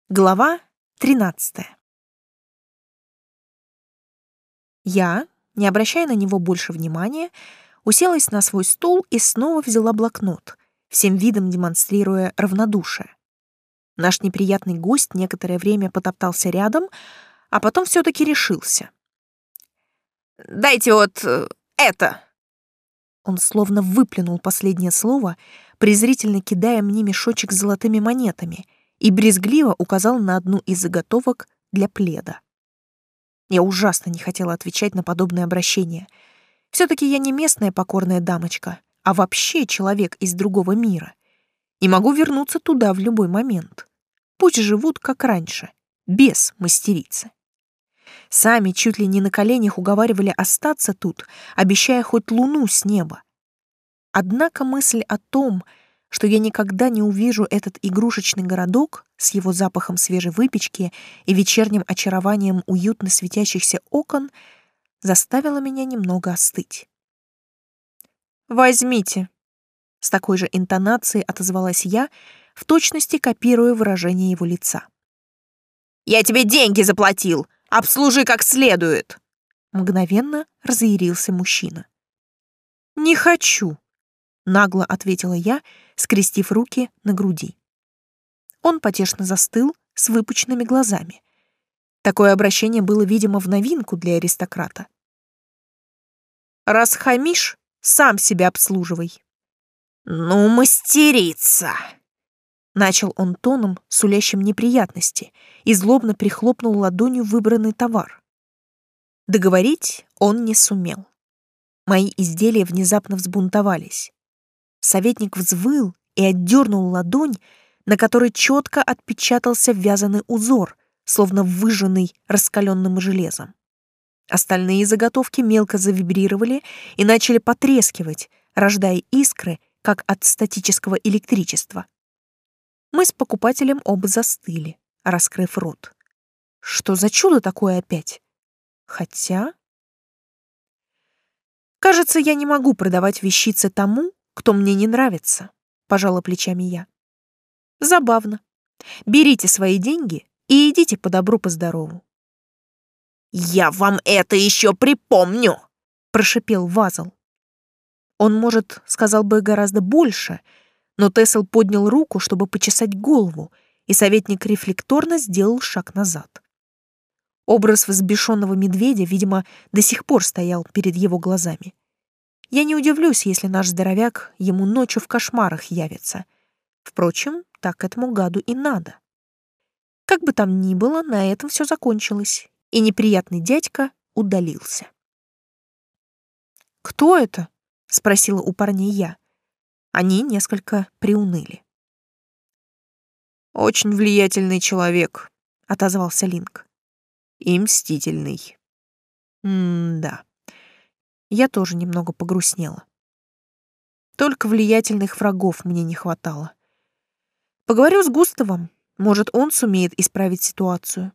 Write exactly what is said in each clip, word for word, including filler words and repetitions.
Глава тринадцатая. Я, не обращая на него больше внимания, уселась на свой стул и снова взяла блокнот, всем видом демонстрируя равнодушие. Наш неприятный гость некоторое время потоптался рядом, а потом все-таки решился. «Дайте вот э, это!» Он словно выплюнул последнее слово, презрительно кидая мне мешочек с золотыми монетами, и брезгливо указал на одну из заготовок для пледа. Я ужасно не хотела отвечать на подобное обращение. Все-таки я не местная покорная дамочка, а вообще человек из другого мира. И могу вернуться туда в любой момент. Пусть живут как раньше, без мастерицы. Сами чуть ли не на коленях уговаривали остаться тут, обещая хоть луну с неба. Однако мысль о том, что я никогда не увижу этот игрушечный городок с его запахом свежей выпечки и вечерним очарованием уютно светящихся окон, заставила меня немного остыть. «Возьмите», — с такой же интонацией отозвалась я, в точности копируя выражение его лица. «Я тебе деньги заплатил! Обслужи как следует!» Мгновенно разъярился мужчина. «Не хочу», — нагло ответила я, скрестив руки на груди. Он потешно застыл с выпученными глазами. Такое обращение было, видимо, в новинку для аристократа. «Раз хамишь, сам себя обслуживай». «Ну, мастерица!» Начал он тоном, сулящим неприятности, и злобно прихлопнул ладонью выбранный товар. Договорить он не сумел. Мои изделия внезапно взбунтовались. Советник взвыл и отдернул ладонь, на которой четко отпечатался вязаный узор, словно выжженный раскаленным железом. Остальные заготовки мелко завибрировали и начали потрескивать, рождая искры, как от статического электричества. Мы с покупателем оба застыли, раскрыв рот. Что за чудо такое опять? Хотя... Кажется, я не могу продавать вещицы тому, кто мне не нравится, пожала плечами я. Забавно. Берите свои деньги и идите по добру, по здорову. Я вам это еще припомню, прошипел Вазл. Он, может, сказал бы гораздо больше, но Тесл поднял руку, чтобы почесать голову, и советник рефлекторно сделал шаг назад. Образ взбешенного медведя, видимо, до сих пор стоял перед его глазами. Я не удивлюсь, если наш здоровяк ему ночью в кошмарах явится. Впрочем, так этому гаду и надо. Как бы там ни было, на этом все закончилось, и неприятный дядька удалился. «Кто это?» — спросила у парней я. Они несколько приуныли. «Очень влиятельный человек», — отозвался Линк. «И мстительный». М-да. Я тоже немного погрустнела. Только влиятельных врагов мне не хватало. Поговорю с Густавом, может, он сумеет исправить ситуацию.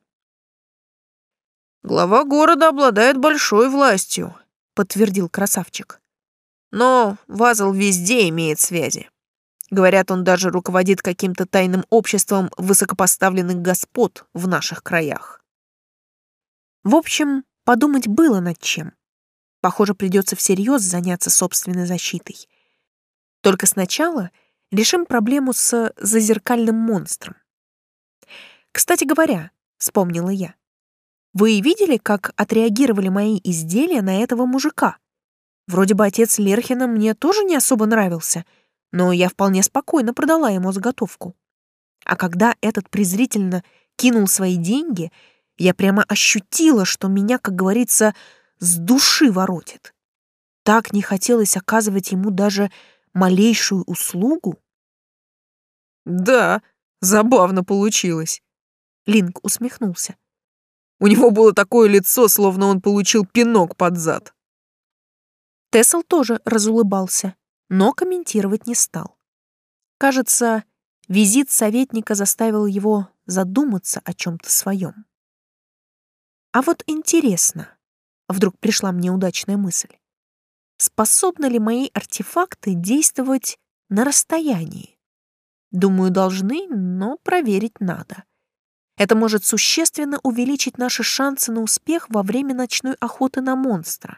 «Глава города обладает большой властью», — подтвердил красавчик. «Но Вазл везде имеет связи. Говорят, он даже руководит каким-то тайным обществом высокопоставленных господ в наших краях». В общем, подумать было над чем. Похоже, придется всерьез заняться собственной защитой. Только сначала решим проблему с зазеркальным монстром. Кстати говоря, вспомнила я, вы видели, как отреагировали мои изделия на этого мужика? Вроде бы отец Лерхина мне тоже не особо нравился, но я вполне спокойно продала ему заготовку. А когда этот презрительно кинул свои деньги, я прямо ощутила, что меня, как говорится, с души воротит. Так не хотелось оказывать ему даже малейшую услугу. «Да, забавно получилось», — Линк усмехнулся. «У него было такое лицо, словно он получил пинок под зад». Тесл тоже разулыбался, но комментировать не стал. Кажется, визит советника заставил его задуматься о чем-то своем. А вот интересно, вдруг пришла мне удачная мысль, способны ли мои артефакты действовать на расстоянии? Думаю, должны, но проверить надо. Это может существенно увеличить наши шансы на успех во время ночной охоты на монстра.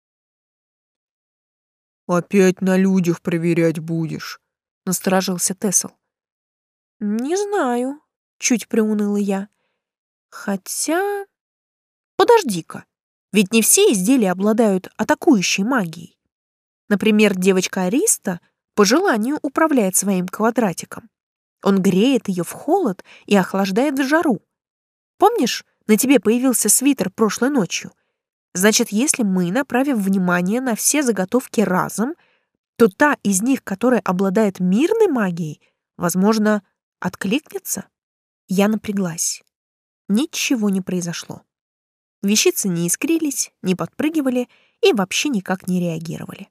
«Опять на людях проверять будешь?» — насторожился Тесл. «Не знаю», — чуть приуныла я. «Хотя... Подожди-ка, ведь не все изделия обладают атакующей магией. Например, девочка Ариста по желанию управляет своим квадратиком. Он греет ее в холод и охлаждает в жару. Помнишь, на тебе появился свитер прошлой ночью? Значит, если мы направим внимание на все заготовки разом, то та из них, которая обладает мирной магией, возможно, откликнется». Я напряглась. Ничего не произошло. Вещицы не искрились, не подпрыгивали и вообще никак не реагировали.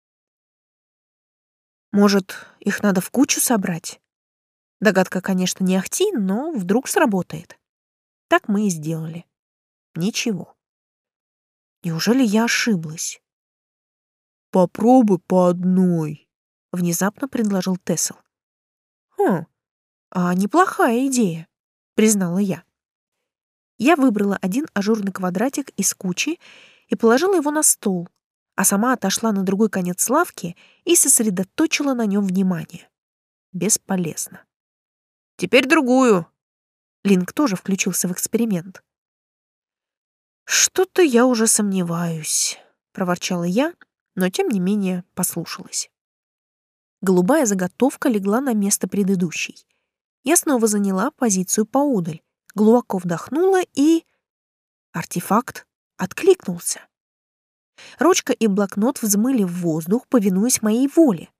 Может, их надо в кучу собрать? Догадка, конечно, не ахти, но вдруг сработает. Так мы и сделали. Ничего. Неужели я ошиблась? «Попробуй по одной», — внезапно предложил Тесл. «Хм, а неплохая идея», — признала я. Я выбрала один ажурный квадратик из кучи и положила его на стол, а сама отошла на другой конец лавки и сосредоточила на нем внимание. Бесполезно. «Теперь другую». Линк тоже включился в эксперимент. «Что-то я уже сомневаюсь», — проворчала я, но тем не менее послушалась. Голубая заготовка легла на место предыдущей. Я снова заняла позицию поодаль, глубоко вдохнула и... Артефакт откликнулся. Ручка и блокнот взмыли в воздух, повинуясь моей воле.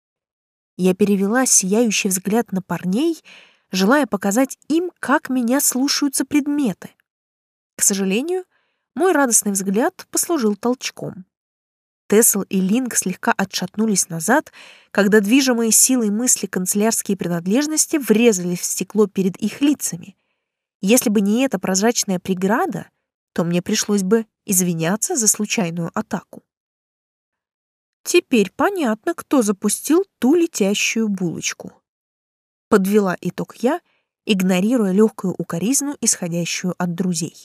Я перевела сияющий взгляд на парней, желая показать им, как меня слушаются предметы. К сожалению, мой радостный взгляд послужил толчком. Тесл и Линк слегка отшатнулись назад, когда движимые силой мысли канцелярские принадлежности врезались в стекло перед их лицами. Если бы не эта прозрачная преграда, то мне пришлось бы извиняться за случайную атаку. Теперь понятно, кто запустил ту летящую булочку. Подвела итог я, игнорируя легкую укоризну, исходящую от друзей.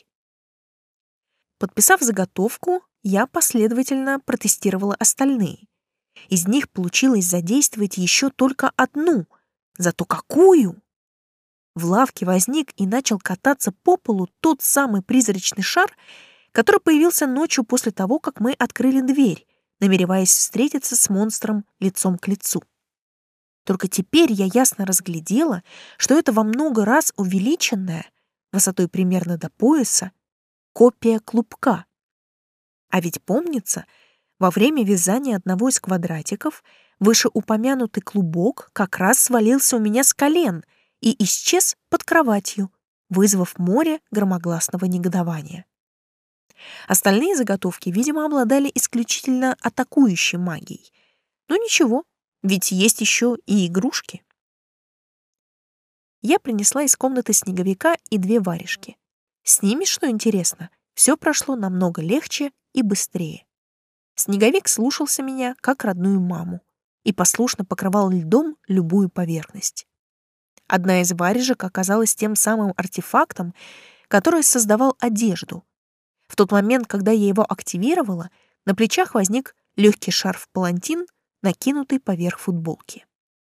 Подписав заготовку, я последовательно протестировала остальные. Из них получилось задействовать еще только одну, зато какую! В лавке возник и начал кататься по полу тот самый призрачный шар, который появился ночью после того, как мы открыли дверь, намереваясь встретиться с монстром лицом к лицу. Только теперь я ясно разглядела, что это во много раз увеличенная, высотой примерно до пояса, копия клубка. А ведь помнится, во время вязания одного из квадратиков вышеупомянутый клубок как раз свалился у меня с колен и исчез под кроватью, вызвав море громогласного негодования. Остальные заготовки, видимо, обладали исключительно атакующей магией. Но ничего, ведь есть еще и игрушки. Я принесла из комнаты снеговика и две варежки. С ними, что интересно, все прошло намного легче и быстрее. Снеговик слушался меня, как родную маму, и послушно покрывал льдом любую поверхность. Одна из варежек оказалась тем самым артефактом, который создавал одежду. В тот момент, когда я его активировала, на плечах возник легкий шарф-палантин, накинутый поверх футболки.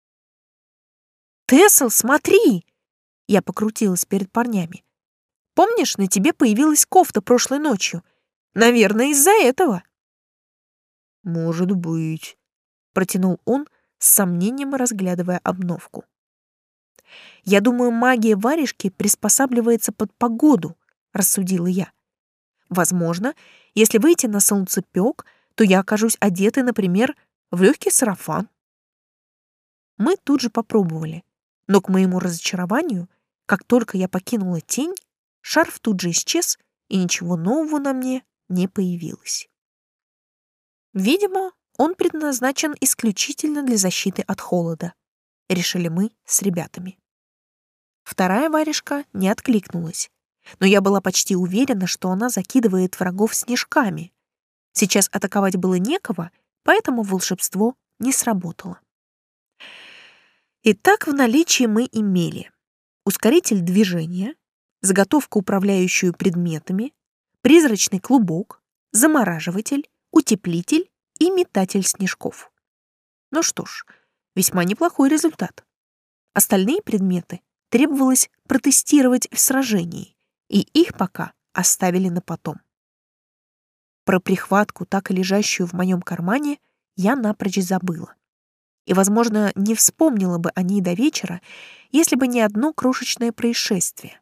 «Тесл, смотри!» Я покрутилась перед парнями. «Помнишь, на тебе появилась кофта прошлой ночью? Наверное, из-за этого». «Может быть», — протянул он, с сомнением разглядывая обновку. «Я думаю, магия варежки приспосабливается под погоду», — рассудила я. «Возможно, если выйти на солнцепёк, то я окажусь одетой, например, в легкий сарафан». Мы тут же попробовали, но к моему разочарованию, как только я покинула тень, шарф тут же исчез, и ничего нового на мне не появилось. Видимо, он предназначен исключительно для защиты от холода, решили мы с ребятами. Вторая варежка не откликнулась, но я была почти уверена, что она закидывает врагов снежками. Сейчас атаковать было некого, поэтому волшебство не сработало. Итак, в наличии мы имели ускоритель движения, заготовку, управляющую предметами, призрачный клубок, замораживатель, утеплитель и метатель снежков. Ну что ж, весьма неплохой результат. Остальные предметы требовалось протестировать в сражении, и их пока оставили на потом. Про прихватку, так и лежащую в моем кармане, я напрочь забыла. И, возможно, не вспомнила бы о ней до вечера, если бы не одно крошечное происшествие.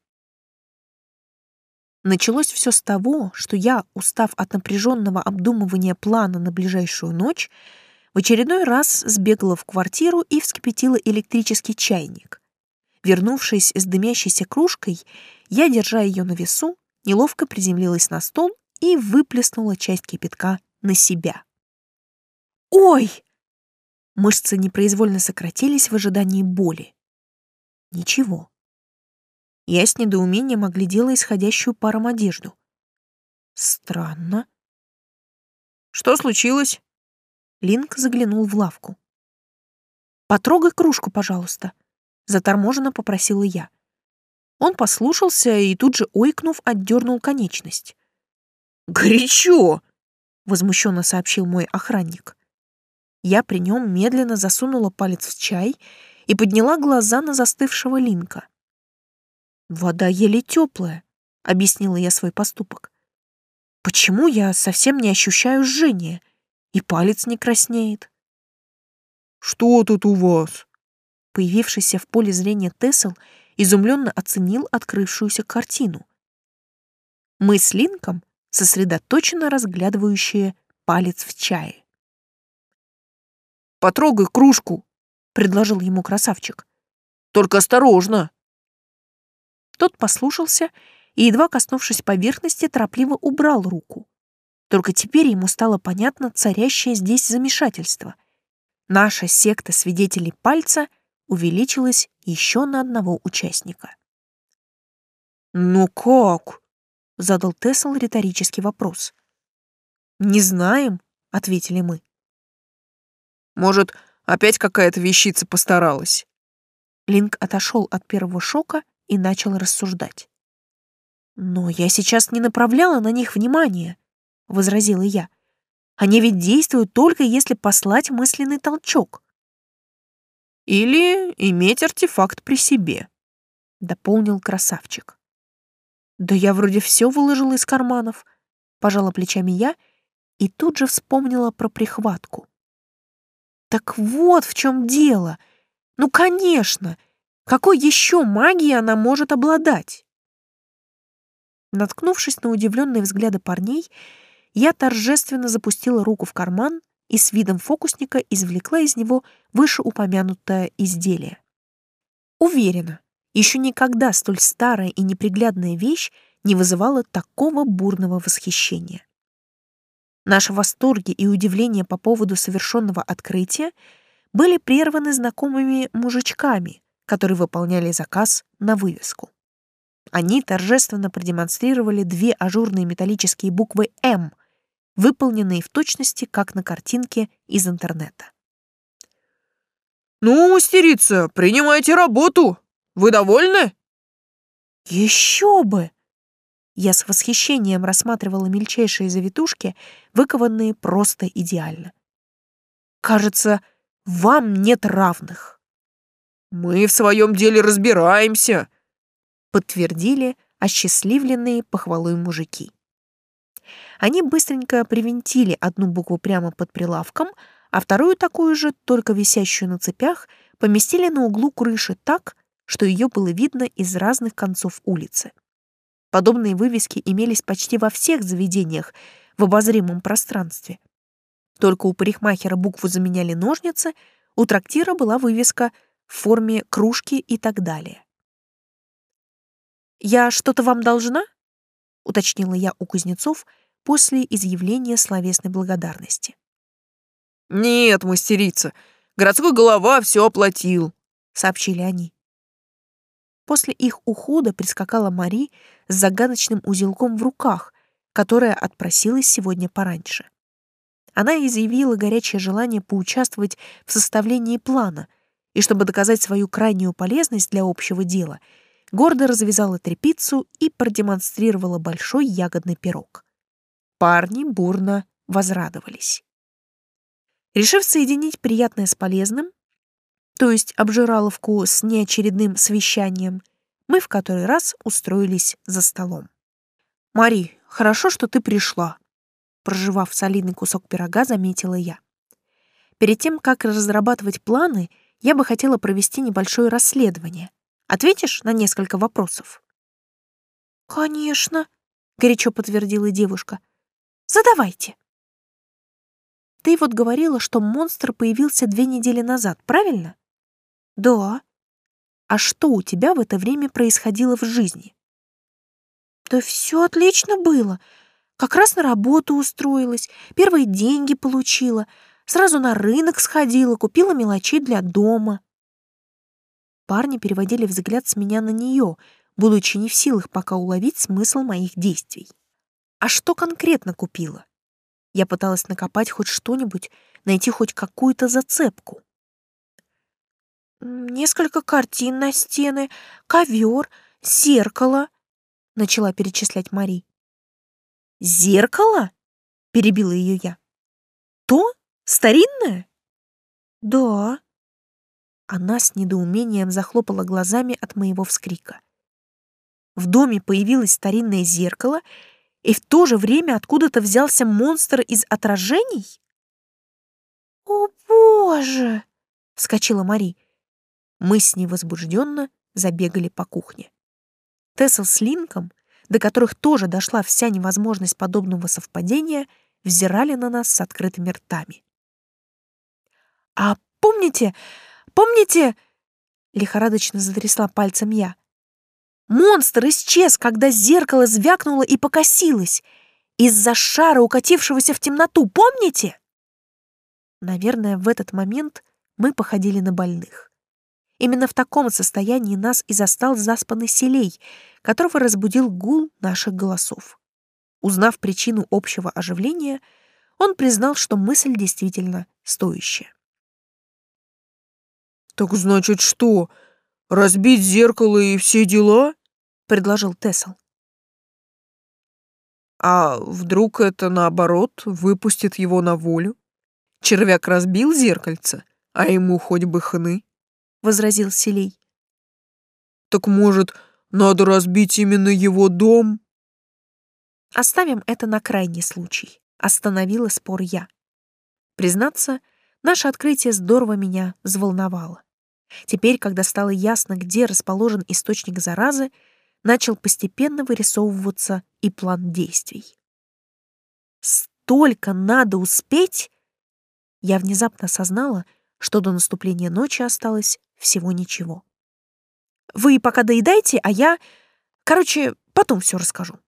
Началось все с того, что я, устав от напряженного обдумывания плана на ближайшую ночь, в очередной раз сбегала в квартиру и вскипятила электрический чайник. Вернувшись с дымящейся кружкой, я, держа ее на весу, неловко приземлилась на стол и выплеснула часть кипятка на себя. «Ой!» Мышцы непроизвольно сократились в ожидании боли. Ничего. Я с недоумением оглядела исходящую паром одежду. Странно. «Что случилось?» Линк заглянул в лавку. «Потрогай кружку, пожалуйста», — заторможенно попросила я. Он послушался и тут же, ойкнув, отдернул конечность. «Горячо!» — возмущенно сообщил мой охранник. Я при нем медленно засунула палец в чай и подняла глаза на застывшего Линка. «Вода еле теплая», — объяснила я свой поступок. «Почему я совсем не ощущаю жжения, и палец не краснеет?» «Что тут у вас?» Появившийся в поле зрения Тесл изумленно оценил открывшуюся картину. Мы с Линком сосредоточенно разглядывающие палец в чае. «Потрогай кружку», — предложил ему красавчик. «Только осторожно». Тот послушался и, едва коснувшись поверхности, торопливо убрал руку. Только теперь ему стало понятно царящее здесь замешательство. Наша секта свидетелей пальца увеличилась еще на одного участника. «Ну как?» — задал Тесл риторический вопрос. «Не знаем», — ответили мы. «Может, опять какая-то вещица постаралась?» Линк отошел от первого шока и начал рассуждать. «Но я сейчас не направляла на них внимания», — возразила я. «Они ведь действуют только если послать мысленный толчок». «Или иметь артефакт при себе», — дополнил красавчик. «Да я вроде все выложила из карманов», — пожала плечами я и тут же вспомнила про прихватку. «Так вот в чем дело. Ну, конечно. Какой еще магией она может обладать?» Наткнувшись на удивленные взгляды парней, я торжественно запустила руку в карман и с видом фокусника извлекла из него вышеупомянутое изделие. Уверена, еще никогда столь старая и неприглядная вещь не вызывала такого бурного восхищения. Наши восторги и удивление по поводу совершенного открытия были прерваны знакомыми мужичками, которые выполняли заказ на вывеску. Они торжественно продемонстрировали две ажурные металлические буквы «М», выполненные в точности, как на картинке из интернета. «Ну, мастерица, принимайте работу! Вы довольны?» «Еще бы!» Я с восхищением рассматривала мельчайшие завитушки, выкованные просто идеально. «Кажется, вам нет равных». «Мы в своем деле разбираемся», — подтвердили осчастливленные похвалой мужики. Они быстренько привинтили одну букву прямо под прилавком, а вторую такую же, только висящую на цепях, поместили на углу крыши так, что ее было видно из разных концов улицы. Подобные вывески имелись почти во всех заведениях в обозримом пространстве. Только у парикмахера букву заменяли ножницы, у трактира была вывеска в форме кружки и так далее. «Я что-то вам должна?» — уточнила я у кузнецов после изъявления словесной благодарности. «Нет, мастерица, городской голова все оплатил», — сообщили они. После их ухода прискакала Мари с загадочным узелком в руках, которая отпросилась сегодня пораньше. Она изъявила горячее желание поучаствовать в составлении плана, и чтобы доказать свою крайнюю полезность для общего дела, гордо развязала тряпицу и продемонстрировала большой ягодный пирог. Парни бурно возрадовались. Решив соединить приятное с полезным, то есть обжираловку с неочередным совещанием, мы в который раз устроились за столом. «Мари, хорошо, что ты пришла», — прожевав солидный кусок пирога, заметила я. «Перед тем, как разрабатывать планы, я бы хотела провести небольшое расследование. Ответишь на несколько вопросов?» «Конечно», — горячо подтвердила девушка. «Задавайте». «Ты вот говорила, что монстр появился две недели назад, правильно?» «Да». «А что у тебя в это время происходило в жизни?» «Да все отлично было. Как раз на работу устроилась, первые деньги получила, сразу на рынок сходила, купила мелочей для дома». Парни переводили взгляд с меня на нее, будучи не в силах пока уловить смысл моих действий. «А что конкретно купила?» Я пыталась накопать хоть что-нибудь, найти хоть какую-то зацепку. «Несколько картин на стены, ковер, зеркало», — начала перечислять Мари. «Зеркало?» — перебила ее я. «То? Старинное?» «Да». Она с недоумением захлопала глазами от моего вскрика. В доме появилось старинное зеркало, и в то же время откуда-то взялся монстр из отражений? «О, Боже!» — вскочила Мари. Мы с ней возбужденно забегали по кухне. Тессел с Линком, до которых тоже дошла вся невозможность подобного совпадения, взирали на нас с открытыми ртами. «А помните, помните...» — лихорадочно затрясла пальцем я. «Монстр исчез, когда зеркало звякнуло и покосилось, из-за шара, укатившегося в темноту, помните?» Наверное, в этот момент мы походили на больных. Именно в таком состоянии нас и застал заспанный Селей, которого разбудил гул наших голосов. Узнав причину общего оживления, он признал, что мысль действительно стоящая. «Так значит что, разбить зеркало и все дела?» — предложил Тессел. «А вдруг это, наоборот, выпустит его на волю? Червяк разбил зеркальце, а ему хоть бы хны», — возразил Селей. «Так, может, надо разбить именно его дом?» «Оставим это на крайний случай», — остановила спор я. Признаться, наше открытие здорово меня взволновало. Теперь, когда стало ясно, где расположен источник заразы, начал постепенно вырисовываться и план действий. Столько надо успеть! Я внезапно осознала, что до наступления ночи осталось всего ничего. Вы пока доедайте, а я... Короче, потом все расскажу.